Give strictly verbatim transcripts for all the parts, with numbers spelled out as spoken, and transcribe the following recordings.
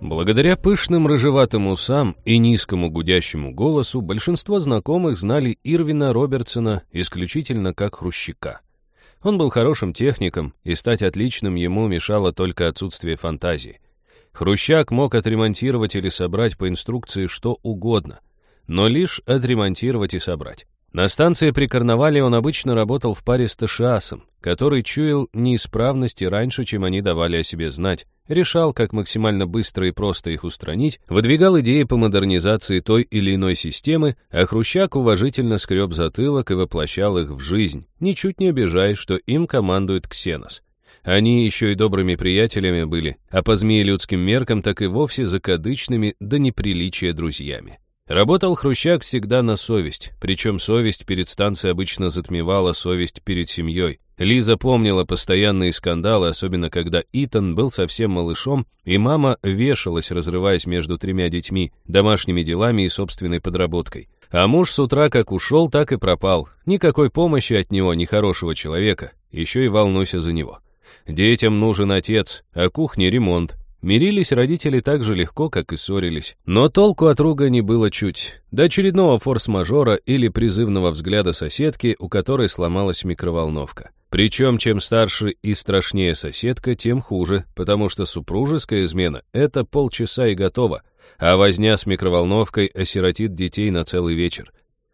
Благодаря пышным рыжеватым усам и низкому гудящему голосу большинство знакомых знали Ирвина Робертсона исключительно как Хрущака. Он был хорошим техником, и стать отличным ему мешало только отсутствие фантазии. Хрущак мог отремонтировать или собрать по инструкции что угодно, но лишь отремонтировать и собрать. На станции при карнавале он обычно работал в паре с Ташиасом, который чуял неисправности раньше, чем они давали о себе знать, решал, как максимально быстро и просто их устранить, выдвигал идеи по модернизации той или иной системы, а Хрущак уважительно скреб затылок и воплощал их в жизнь, ничуть не обижаясь, что им командует Ксенос. Они еще и добрыми приятелями были, а по змеелюдским меркам так и вовсе закадычными до неприличия друзьями. Работал Хрущак всегда на совесть, причем совесть перед станцией обычно затмевала совесть перед семьей. Лиза помнила постоянные скандалы, особенно когда Итан был совсем малышом, и мама вешалась, разрываясь между тремя детьми, домашними делами и собственной подработкой. А муж с утра как ушел, так и пропал. Никакой помощи от него, ни хорошего человека, еще и волнуйся за него. Детям нужен отец, а кухне ремонт. Мирились родители так же легко, как и ссорились. Но толку от руга не было чуть. До очередного форс-мажора или призывного взгляда соседки, у которой сломалась микроволновка. Причем, чем старше и страшнее соседка, тем хуже, потому что супружеская измена — это полчаса и готово, а возня с микроволновкой осиротит детей на целый вечер.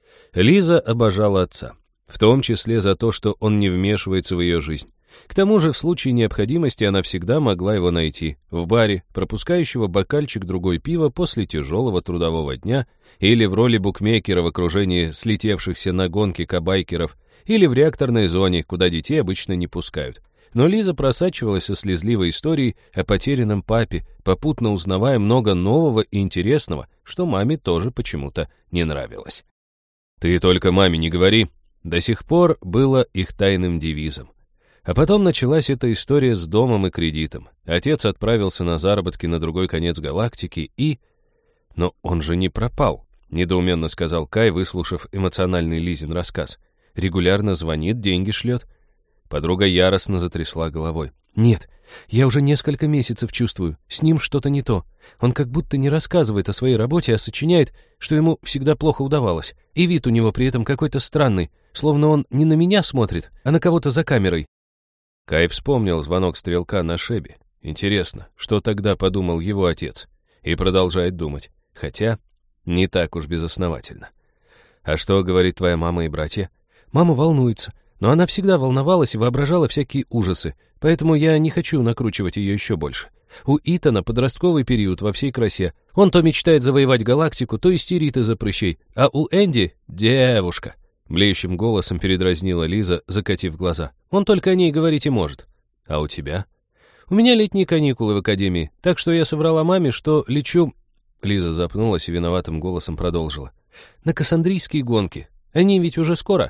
Лиза обожала отца, в том числе за то, что он не вмешивается в ее жизнь. К тому же, в случае необходимости она всегда могла его найти в баре, пропускающего бокальчик другой пива после тяжелого трудового дня, или в роли букмекера в окружении слетевшихся на гонки кабайкеров, или в реакторной зоне, куда детей обычно не пускают. Но Лиза просачивалась со слезливой историей о потерянном папе, попутно узнавая много нового и интересного, что маме тоже почему-то не нравилось. «Ты только маме не говори», до сих пор было их тайным девизом. А потом началась эта история с домом и кредитом. Отец отправился на заработки на другой конец галактики и... «Но он же не пропал», — недоуменно сказал Кай, выслушав эмоциональный Лизин рассказ. «Регулярно звонит, деньги шлет». Подруга яростно затрясла головой. «Нет, я уже несколько месяцев чувствую, с ним что-то не то. Он как будто не рассказывает о своей работе, а сочиняет, что ему всегда плохо удавалось. И вид у него при этом какой-то странный, словно он не на меня смотрит, а на кого-то за камерой». Кай вспомнил звонок стрелка на Шебе. Интересно, что тогда подумал его отец? И продолжает думать. Хотя, не так уж безосновательно. «А что говорит твоя мама и братья?» «Мама волнуется, но она всегда волновалась и воображала всякие ужасы, поэтому я не хочу накручивать ее еще больше. У Итана подростковый период во всей красе. Он то мечтает завоевать галактику, то истерит из-за прыщей. А у Энди — девушка». Блеющим голосом передразнила Лиза, закатив глаза. «Он только о ней говорить и может». «А у тебя?» «У меня летние каникулы в академии, так что я соврала маме, что лечу...» Лиза запнулась и виноватым голосом продолжила. «На кассандрийские гонки. Они ведь уже скоро».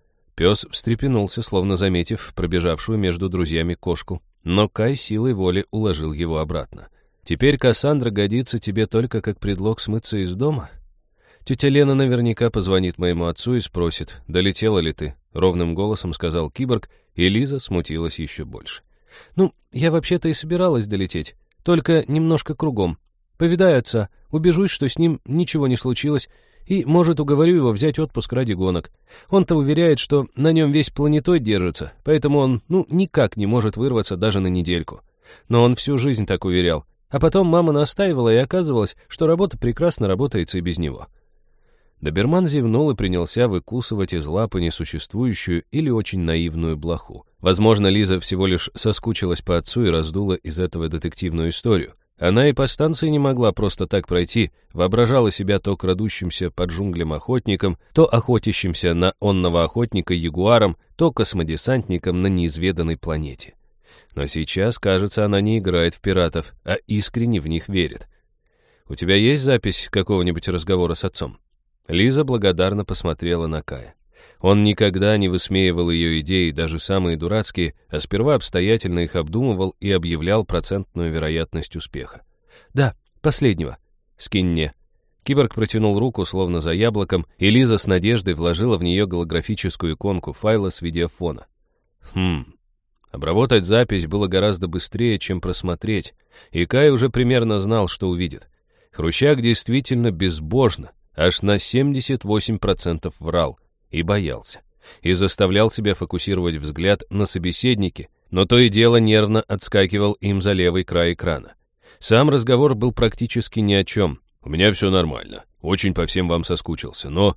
Пес встрепенулся, словно заметив пробежавшую между друзьями кошку, но Кай силой воли уложил его обратно. «Теперь Кассандра годится тебе только как предлог смыться из дома?» «Тетя Лена наверняка позвонит моему отцу и спросит, долетела ли ты», — ровным голосом сказал киборг, и Лиза смутилась еще больше. «Ну, я вообще-то и собиралась долететь, только немножко кругом. Повидаю отца, убежусь, что с ним ничего не случилось, и, может, уговорю его взять отпуск ради гонок. Он-то уверяет, что на нем весь планетоид держится, поэтому он, ну, никак не может вырваться даже на недельку. Но он всю жизнь так уверял. А потом мама настаивала, и оказывалось, что работа прекрасно работается и без него». Доберман зевнул и принялся выкусывать из лапы несуществующую или очень наивную блоху. Возможно, Лиза всего лишь соскучилась по отцу и раздула из этого детективную историю. Она и по станции не могла просто так пройти, воображала себя то крадущимся под джунглям охотником, то охотящимся на онного охотника ягуаром, то космодесантником на неизведанной планете. Но сейчас, кажется, она не играет в пиратов, а искренне в них верит. «У тебя есть запись какого-нибудь разговора с отцом?» Лиза благодарно посмотрела на Кая. Он никогда не высмеивал ее идеи, даже самые дурацкие, а сперва обстоятельно их обдумывал и объявлял процентную вероятность успеха. «Да, последнего. Скинь мне». Киборг протянул руку, словно за яблоком, и Лиза с надеждой вложила в нее голографическую иконку файла с видеофона. «Хм, Обработать запись было гораздо быстрее, чем просмотреть, и Кай уже примерно знал, что увидит. Хрущак действительно безбожно, аж на семьдесят восемь процентов врал и боялся, и заставлял себя фокусировать взгляд на собеседнике, но то и дело нервно отскакивал им за левый край экрана. Сам разговор был практически ни о чем. «У меня все нормально, очень по всем вам соскучился, но...»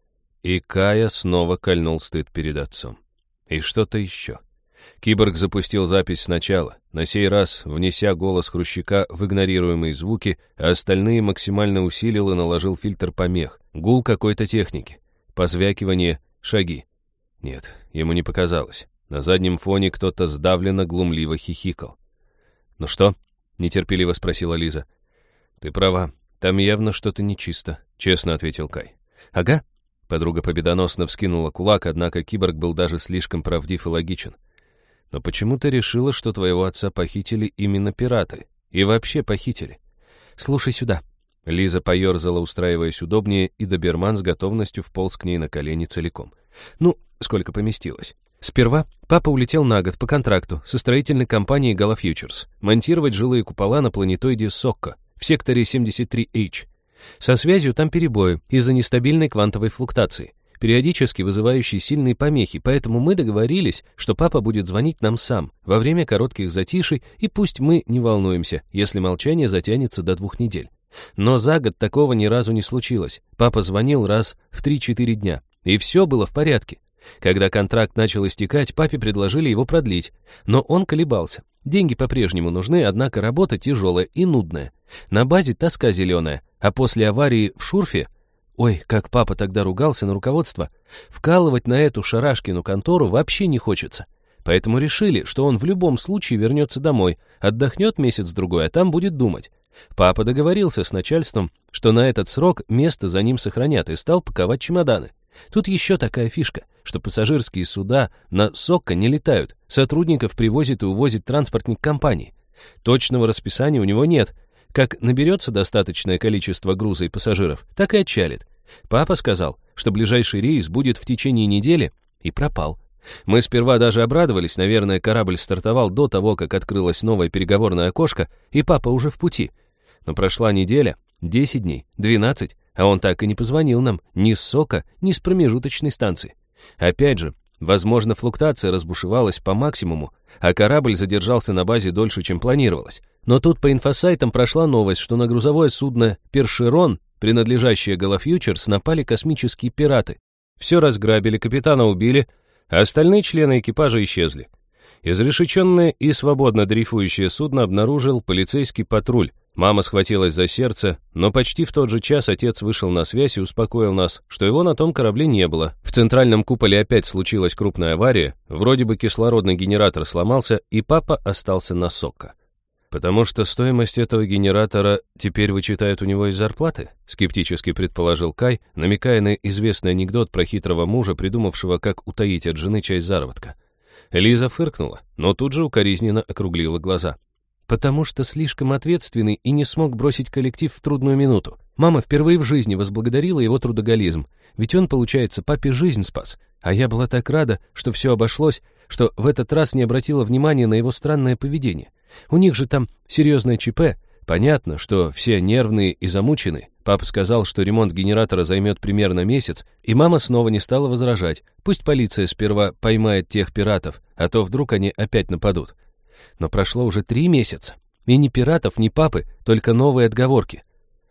И Кая снова кольнул стыд перед отцом. И что-то еще. Киборг запустил запись сначала, на сей раз внеся голос Хрущака в игнорируемые звуки, а остальные максимально усилил и наложил фильтр помех, гул какой-то техники, позвякивание, шаги. Нет, ему не показалось. На заднем фоне кто-то сдавленно, глумливо хихикал. «Ну что?» — нетерпеливо спросила Лиза. «Ты права, там явно что-то нечисто», — честно ответил Кай. «Ага». Подруга победоносно вскинула кулак, однако киборг был даже слишком правдив и логичен. «Но почему ты решила, что твоего отца похитили именно пираты? И вообще похитили?» «Слушай сюда». Лиза поерзала, устраиваясь удобнее, и доберман с готовностью вполз к ней на колени целиком. «Ну, сколько поместилось. Сперва папа улетел на год по контракту со строительной компанией Gala Futures монтировать жилые купола на планетоиде Сокко в секторе семьдесят три эйч. Со связью там перебои из-за нестабильной квантовой флуктуации, периодически вызывающие сильные помехи, поэтому мы договорились, что папа будет звонить нам сам во время коротких затишей, и пусть мы не волнуемся, если молчание затянется до двух недель. Но за год такого ни разу не случилось. Папа звонил раз в три-четыре дня, и все было в порядке. Когда контракт начал истекать, папе предложили его продлить, но он колебался. Деньги по-прежнему нужны, однако работа тяжелая и нудная. На базе тоска зеленая, а после аварии в Шурфе, ой, как папа тогда ругался на руководство, вкалывать на эту шарашкину контору вообще не хочется. Поэтому решили, что он в любом случае вернется домой, отдохнет месяц-другой, а там будет думать. Папа договорился с начальством, что на этот срок место за ним сохранят, и стал паковать чемоданы. Тут еще такая фишка, что пассажирские суда на Сокко не летают, сотрудников привозит и увозит транспортник компании. Точного расписания у него нет. Как наберется достаточное количество груза и пассажиров, так и отчалит. Папа сказал, что ближайший рейс будет в течение недели, и пропал. Мы сперва даже обрадовались, наверное, корабль стартовал до того, как открылось новое переговорное окошко, и папа уже в пути. Но прошла неделя, десять дней, двенадцать, а он так и не позвонил нам ни с Сокко, ни с промежуточной станции. Опять же, возможно, флуктуация разбушевалась по максимуму, а корабль задержался на базе дольше, чем планировалось. Но тут по инфосайтам прошла новость, что на грузовое судно «Першерон», принадлежащее Gala Futures, напали космические пираты. Все разграбили, капитана убили, а остальные члены экипажа исчезли. Изрешеченное и свободно дрейфующее судно обнаружил полицейский патруль. Мама схватилась за сердце, но почти в тот же час отец вышел на связь и успокоил нас, что его на том корабле не было. В центральном куполе опять случилась крупная авария, вроде бы кислородный генератор сломался, и папа остался на Сокко. «Потому что стоимость этого генератора теперь вычитают у него из зарплаты?» — скептически предположил Кай, намекая на известный анекдот про хитрого мужа, придумавшего, как утаить от жены часть заработка. Лиза фыркнула, но тут же укоризненно округлила глаза. «Потому что слишком ответственный и не смог бросить коллектив в трудную минуту. Мама впервые в жизни возблагодарила его трудоголизм, ведь он, получается, папе жизнь спас. А я была так рада, что все обошлось, что в этот раз не обратила внимания на его странное поведение. У них же там серьезное ЧП. Понятно, что все нервные и замучены. Папа сказал, что ремонт генератора займет примерно месяц, и мама снова не стала возражать. Пусть полиция сперва поймает тех пиратов, а то вдруг они опять нападут. Но прошло уже три месяца, и ни пиратов, ни папы, только новые отговорки».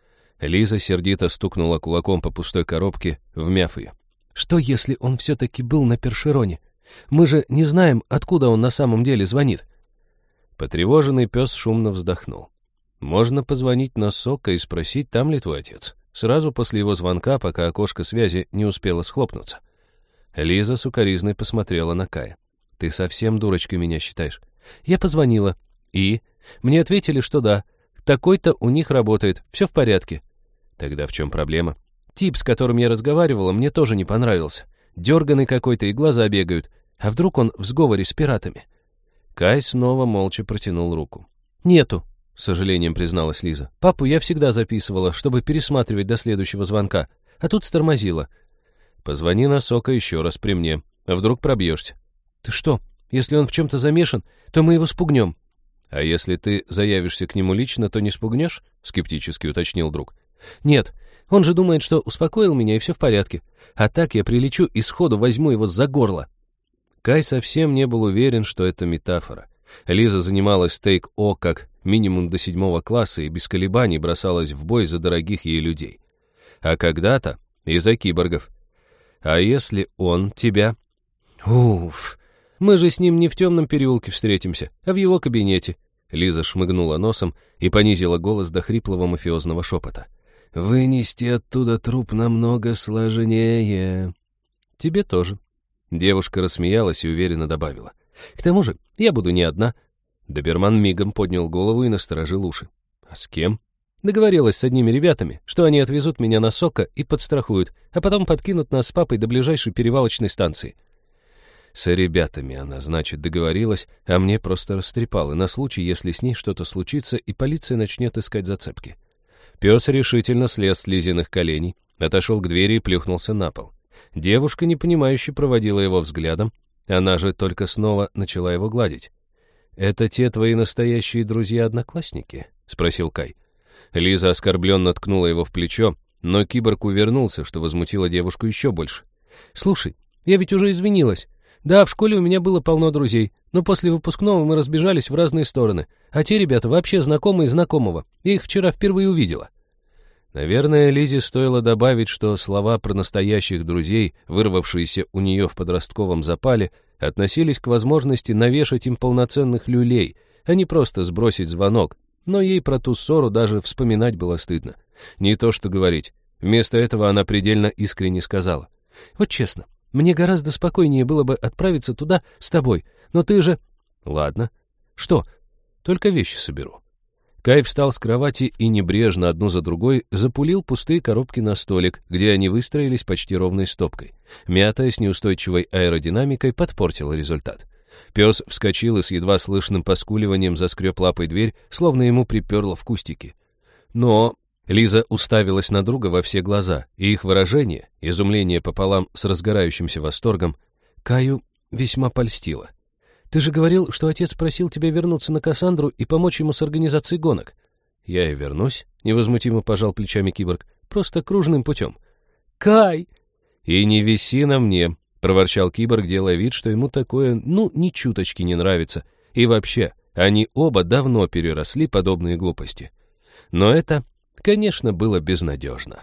Лиза сердито стукнула кулаком по пустой коробке, вмяв ее. «Что, если он все-таки был на Першероне? Мы же не знаем, откуда он на самом деле звонит». Потревоженный пес шумно вздохнул. «Можно позвонить на Сокко и спросить, там ли твой отец. Сразу после его звонка, пока окошко связи не успело схлопнуться». Лиза сукоризной посмотрела на Кая. «Ты совсем дурочкой меня считаешь?» Я позвонила. И? Мне ответили, что да. Такой-то у них работает. Все в порядке. Тогда в чем проблема? Тип, с которым я разговаривала, мне тоже не понравился. Дерганый какой-то и глаза бегают. А вдруг он в сговоре с пиратами? Кай снова молча протянул руку. «Нету», — с сожалением призналась Лиза. «Папу я всегда записывала, чтобы пересматривать до следующего звонка. А тут стормозила». «Позвони на Сокко еще раз при мне. А вдруг пробьешься?» «Ты что, Если он в чем-то замешан, то мы его спугнем». «А если ты заявишься к нему лично, то не спугнешь?» — скептически уточнил друг. «Нет, он же думает, что успокоил меня, и все в порядке. А так я прилечу и сходу возьму его за горло». Кай совсем не был уверен, что это метафора. Лиза занималась тейк-о как минимум до седьмого класса и без колебаний бросалась в бой за дорогих ей людей. А когда-то и за киборгов. А если он тебя? «Уф, мы же с ним не в темном переулке встретимся, а в его кабинете». Лиза шмыгнула носом и понизила голос до хриплого мафиозного шепота. «Вынести оттуда труп намного сложнее». «Тебе тоже». Девушка рассмеялась и уверенно добавила. «К тому же я буду не одна». Доберман мигом поднял голову и насторожил уши. «А с кем?» «Договорилась с одними ребятами, что они отвезут меня на Сока и подстрахуют, а потом подкинут нас с папой до ближайшей перевалочной станции». С ребятами она, значит, договорилась, а мне просто растрепала на случай, если с ней что-то случится и полиция начнет искать зацепки. Пес решительно слез с Лизиных коленей, отошел к двери и плюхнулся на пол. Девушка, непонимающе, проводила его взглядом, она же только снова начала его гладить. «Это те твои настоящие друзья-одноклассники?» — спросил Кай. Лиза оскорбленно ткнула его в плечо, но киборг увернулся, что возмутило девушку еще больше. «Слушай, я ведь уже извинилась. Да, в школе у меня было полно друзей, но после выпускного мы разбежались в разные стороны, а те ребята вообще знакомые знакомого. Я их вчера впервые увидела». Наверное, Лизе стоило добавить, что слова про настоящих друзей, вырвавшиеся у нее в подростковом запале, относились к возможности навешать им полноценных люлей, а не просто сбросить звонок, но ей про ту ссору даже вспоминать было стыдно. Не то что говорить. Вместо этого она предельно искренне сказала. «Вот честно, мне гораздо спокойнее было бы отправиться туда с тобой, но ты же...» «Ладно. Что? Только вещи соберу». Кай встал с кровати и небрежно одну за другой запулил пустые коробки на столик, где они выстроились почти ровной стопкой. Мятая с неустойчивой аэродинамикой подпортила результат. Пес вскочил и с едва слышным поскуливанием заскреб лапой дверь, словно ему приперло в кустики. Но Лиза уставилась на друга во все глаза, и их выражение, изумление пополам с разгорающимся восторгом, Каю весьма польстило. «Ты же говорил, что отец просил тебя вернуться на Кассандру и помочь ему с организацией гонок». «Я и вернусь», — невозмутимо пожал плечами киборг, «просто кружным путем». «Кай!» «И не виси на мне», — проворчал киборг, делая вид, что ему такое, ну, ни чуточки не нравится. И вообще, они оба давно переросли подобные глупости. Но это, конечно, было безнадежно.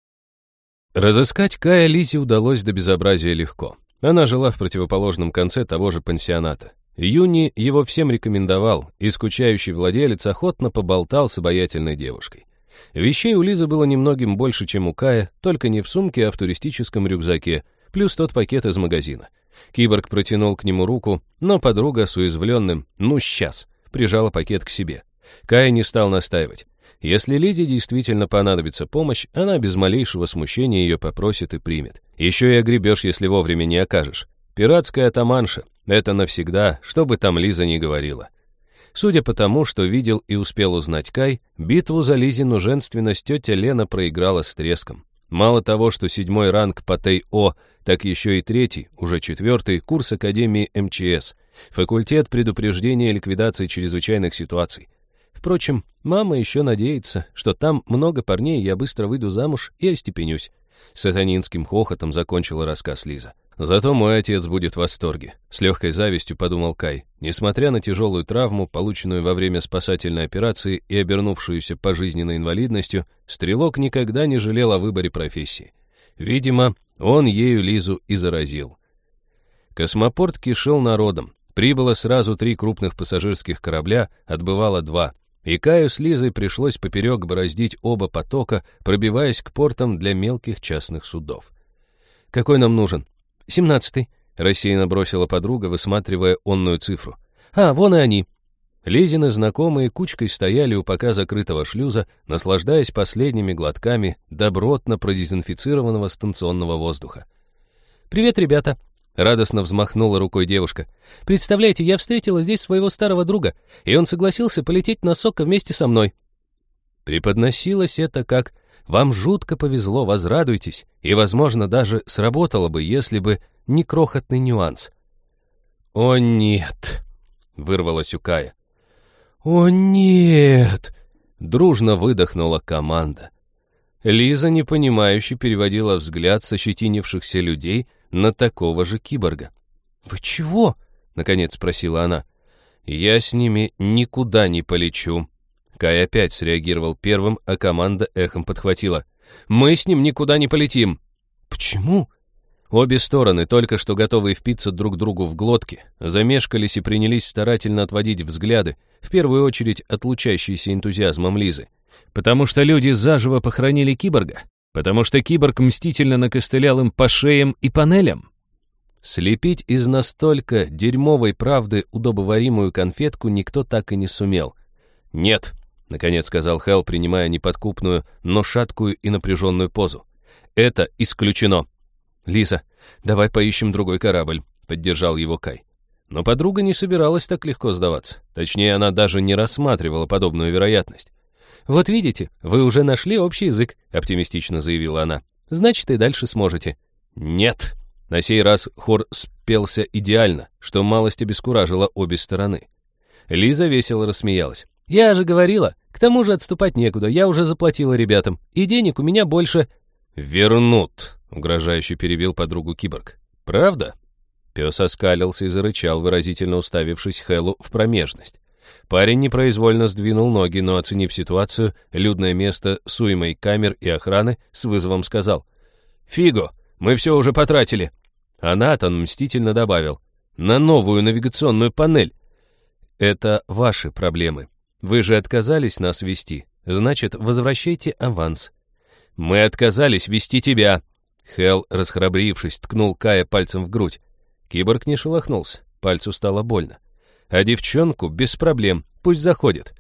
Разыскать Кая Лизе удалось до безобразия легко. Она жила в противоположном конце того же пансионата. Юни его всем рекомендовал, и скучающий владелец охотно поболтал с обаятельной девушкой. Вещей у Лизы было немногим больше, чем у Кая, только не в сумке, а в туристическом рюкзаке, плюс тот пакет из магазина. Киборг протянул к нему руку, но подруга с уязвленным «ну, сейчас» прижала пакет к себе. Кай не стал настаивать. Если Лизе действительно понадобится помощь, она без малейшего смущения ее попросит и примет. Еще и огребешь, если вовремя не окажешь. Пиратская атаманша — это навсегда, что бы там Лиза ни говорила. Судя по тому, что видел и успел узнать Кай, битву за Лизину женственность тетя Лена проиграла с треском. Мало того, что седьмой ранг по Тей-О, так еще и третий, уже четвертый, курс Академии эм че эс, факультет предупреждения и ликвидации чрезвычайных ситуаций. Впрочем, мама еще надеется, что там много парней, я быстро выйду замуж и остепенюсь. С сатанинским хохотом закончила рассказ Лиза. Зато мой отец будет в восторге. С легкой завистью подумал Кай. Несмотря на тяжелую травму, полученную во время спасательной операции и обернувшуюся пожизненной инвалидностью, стрелок никогда не жалел о выборе профессии. Видимо, он ею Лизу и заразил. Космопорт кишел народом. Прибыло сразу три крупных пассажирских корабля, отбывало два. И Каю с Лизой пришлось поперек бороздить оба потока, пробиваясь к портам для мелких частных судов. «Какой нам нужен?» «Семнадцатый», — рассеянно бросила подруга, высматривая онную цифру. «А, вон и они». Лизины знакомые кучкой стояли у пока закрытого шлюза, наслаждаясь последними глотками добротно продезинфицированного станционного воздуха. «Привет, ребята!» — радостно взмахнула рукой девушка. «Представляете, я встретила здесь своего старого друга, и он согласился полететь на Сока вместе со мной». Преподносилось это как «вам жутко повезло, возрадуйтесь», и, возможно, даже сработало бы, если бы не крохотный нюанс. «О, нет!» — вырвалось у Кая. «О, нет!» — дружно выдохнула команда. Лиза, непонимающе, переводила взгляд с ощетинившихся людей на такого же киборга. «Вы чего?» — наконец спросила она. «Я с ними никуда не полечу». Кай опять среагировал первым, а команда эхом подхватила. «Мы с ним никуда не полетим». «Почему?» Обе стороны, только что готовые впиться друг другу в глотки, замешкались и принялись старательно отводить взгляды, в первую очередь отлучающиеся энтузиазмом Лизы. Потому что люди заживо похоронили киборга. Потому что киборг мстительно накостылял им по шеям и панелям. Слепить из настолько дерьмовой правды удобоваримую конфетку никто так и не сумел. «Нет», — наконец сказал Хелл, принимая неподкупную, но шаткую и напряженную позу. «Это исключено». «Лиза, давай поищем другой корабль», — поддержал его Кай. Но подруга не собиралась так легко сдаваться. Точнее, она даже не рассматривала подобную вероятность. «Вот видите, вы уже нашли общий язык», — оптимистично заявила она. «Значит, и дальше сможете». «Нет». На сей раз хор спелся идеально, что малость обескуражило обе стороны. Лиза весело рассмеялась. «Я же говорила, к тому же отступать некуда, я уже заплатила ребятам, и денег у меня больше...» «Вернут», — угрожающе перебил подругу киборг. «Правда?» Пес оскалился и зарычал, выразительно уставившись Хэллу в промежность. Парень непроизвольно сдвинул ноги, но, оценив ситуацию, людное место с уймой камер и охраны, с вызовом сказал: «Фиго, мы все уже потратили». А Натан мстительно добавил: «На новую навигационную панель». «Это ваши проблемы. Вы же отказались нас вести. Значит, возвращайте аванс». «Мы отказались вести тебя». Хелл, расхрабрившись, ткнул Кая пальцем в грудь. Киборг не шелохнулся, пальцу стало больно. «А девчонку без проблем, пусть заходит».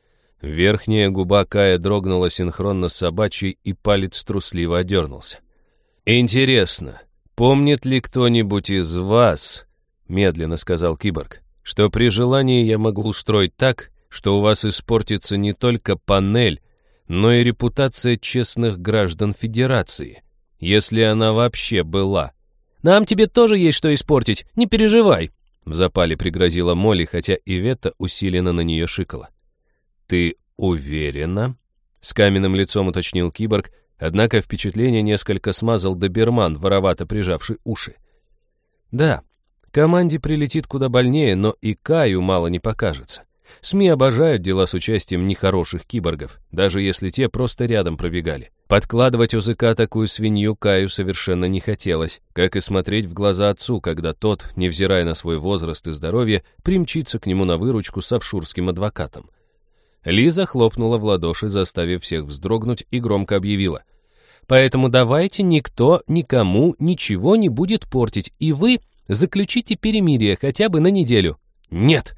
Верхняя губа Кая дрогнула синхронно с собачьей, и палец трусливо одернулся. «Интересно, помнит ли кто-нибудь из вас, — медленно сказал киборг, — что при желании я могу устроить так, что у вас испортится не только панель, но и репутация честных граждан Федерации, если она вообще была?» «Нам тебе тоже есть что испортить, не переживай», — в запале пригрозила Молли, хотя Ивета усиленно на нее шикала. «Ты уверена?» — с каменным лицом уточнил киборг, однако впечатление несколько смазал доберман, воровато прижавший уши. «Да, команде прилетит куда больнее, но и Каю мало не покажется. СМИ обожают дела с участием нехороших киборгов, даже если те просто рядом пробегали. Подкладывать ОЗК такую свинью Каю совершенно не хотелось, как и смотреть в глаза отцу, когда тот, невзирая на свой возраст и здоровье, примчится к нему на выручку с офшурским адвокатом. Лиза хлопнула в ладоши, заставив всех вздрогнуть, и громко объявила: «Поэтому давайте никто никому ничего не будет портить, и вы заключите перемирие хотя бы на неделю». «Нет».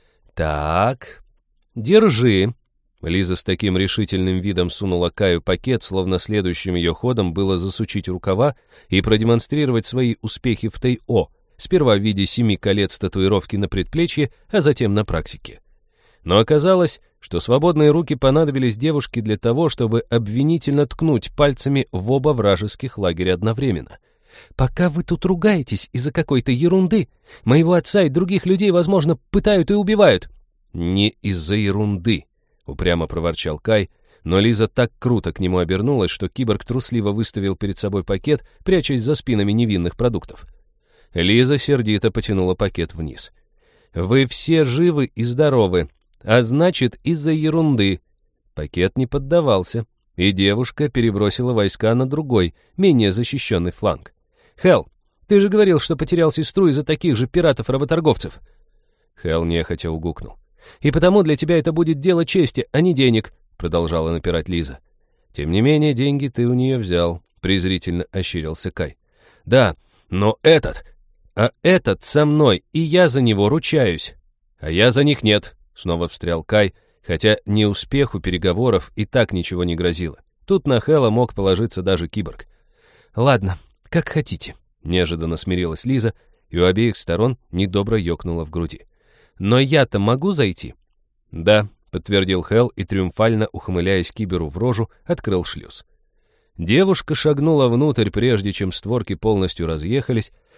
«Так, держи». Лиза с таким решительным видом сунула Каю пакет, словно следующим ее ходом было засучить рукава и продемонстрировать свои успехи в Тэй-О, сперва в виде семи колец татуировки на предплечье, а затем на практике. Но оказалось, что свободные руки понадобились девушке для того, чтобы обвинительно ткнуть пальцами в оба вражеских лагеря одновременно. «Пока вы тут ругаетесь из-за какой-то ерунды, моего отца и других людей, возможно, пытают и убивают». «Не из-за ерунды», — упрямо проворчал Кай, но Лиза так круто к нему обернулась, что киборг трусливо выставил перед собой пакет, прячась за спинами невинных продуктов. Лиза сердито потянула пакет вниз. «Вы все живы и здоровы, а значит, из-за ерунды». Пакет не поддавался, и девушка перебросила войска на другой, менее защищенный фланг. «Хелл, ты же говорил, что потерял сестру из-за таких же пиратов-работорговцев». Хелл нехотя угукнул. «И потому для тебя это будет дело чести, а не денег», — продолжала напирать Лиза. «Тем не менее, деньги ты у нее взял», — презрительно ощерился Кай. «Да, но этот... А этот со мной, и я за него ручаюсь». «А я за них нет», — снова встрял Кай, хотя неуспеху переговоров и так ничего не грозило. Тут на Хэлла мог положиться даже киборг. «Ладно, как хотите», — неожиданно смирилась Лиза, и у обеих сторон недобро ёкнуло в груди. «Но я-то могу зайти?» «Да», — подтвердил Хелл и, триумфально ухмыляясь киберу в рожу, открыл шлюз. Девушка шагнула внутрь, прежде чем створки полностью разъехались,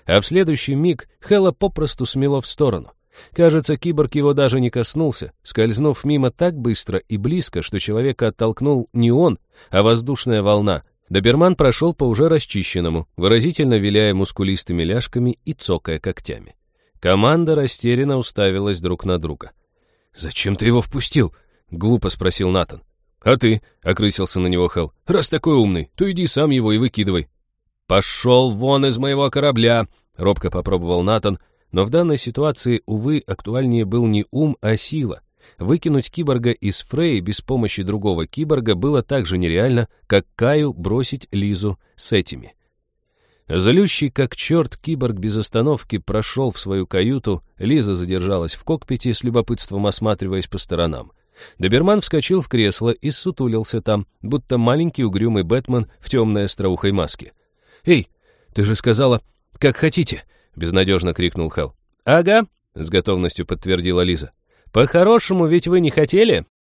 а в следующий миг Хэлла попросту смело в сторону. Кажется, киборг его даже не коснулся, скользнув мимо так быстро и близко, что человека оттолкнул не он, а воздушная волна. Доберман прошел по уже расчищенному, выразительно виляя мускулистыми ляжками и цокая когтями. Команда растерянно уставилась друг на друга. «Зачем ты его впустил?» — глупо спросил Натан. «А ты?» — окрысился на него Хэл. «Раз такой умный, то иди сам его и выкидывай». «Пошел вон из моего корабля!» — робко попробовал Натан, но в данной ситуации, увы, актуальнее был не ум, а сила. Выкинуть киборга из Фрей без помощи другого киборга было так же нереально, как Каю бросить Лизу с этими. Злющий как черт киборг без остановки прошел в свою каюту, Лиза задержалась в кокпите, с любопытством осматриваясь по сторонам. Доберман вскочил в кресло и ссутулился там, будто маленький угрюмый Бэтмен в темной остроухой маске. «Эй, ты же сказала, как хотите!» — безнадежно крикнул Хэл. «Ага», — с готовностью подтвердила Лиза. «По-хорошему ведь вы не хотели?»